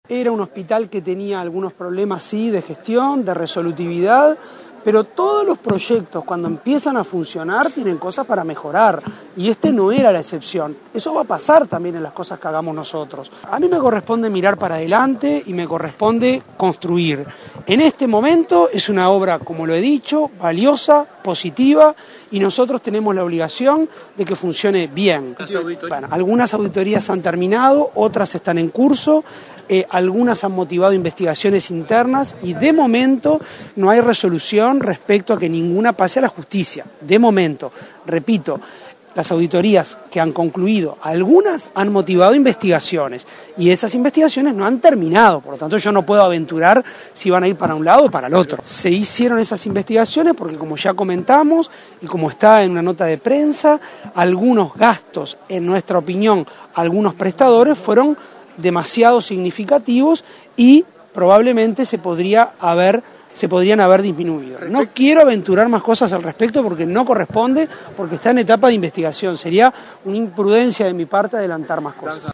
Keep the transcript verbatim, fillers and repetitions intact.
Era un hospital que tenía algunos problemas, sí, de gestión, de resolutividad, pero todos los proyectos cuando empiezan a funcionar tienen cosas para mejorar y este no era la excepción. Eso va a pasar también en las cosas que hagamos nosotros. A mí me corresponde mirar para adelante y me corresponde construir. En este momento es una obra, como lo he dicho, valiosa, positiva y nosotros tenemos la obligación de que funcione bien. Bueno, algunas auditorías han terminado, otras están en curso. Eh, algunas han motivado investigaciones internas y de momento no hay resolución respecto a que ninguna pase a la justicia. De momento, repito, las auditorías que han concluido, algunas han motivado investigaciones y esas investigaciones no han terminado, por lo tanto yo no puedo aventurar si van a ir para un lado o para el otro. Se hicieron esas investigaciones porque, como ya comentamos y como está en una nota de prensa, algunos gastos, en nuestra opinión, algunos prestadores fueron demasiado significativos y probablemente se podría haber se podrían haber disminuido. No quiero aventurar más cosas al respecto porque no corresponde, porque está en etapa de investigación. Sería una imprudencia de mi parte adelantar más cosas.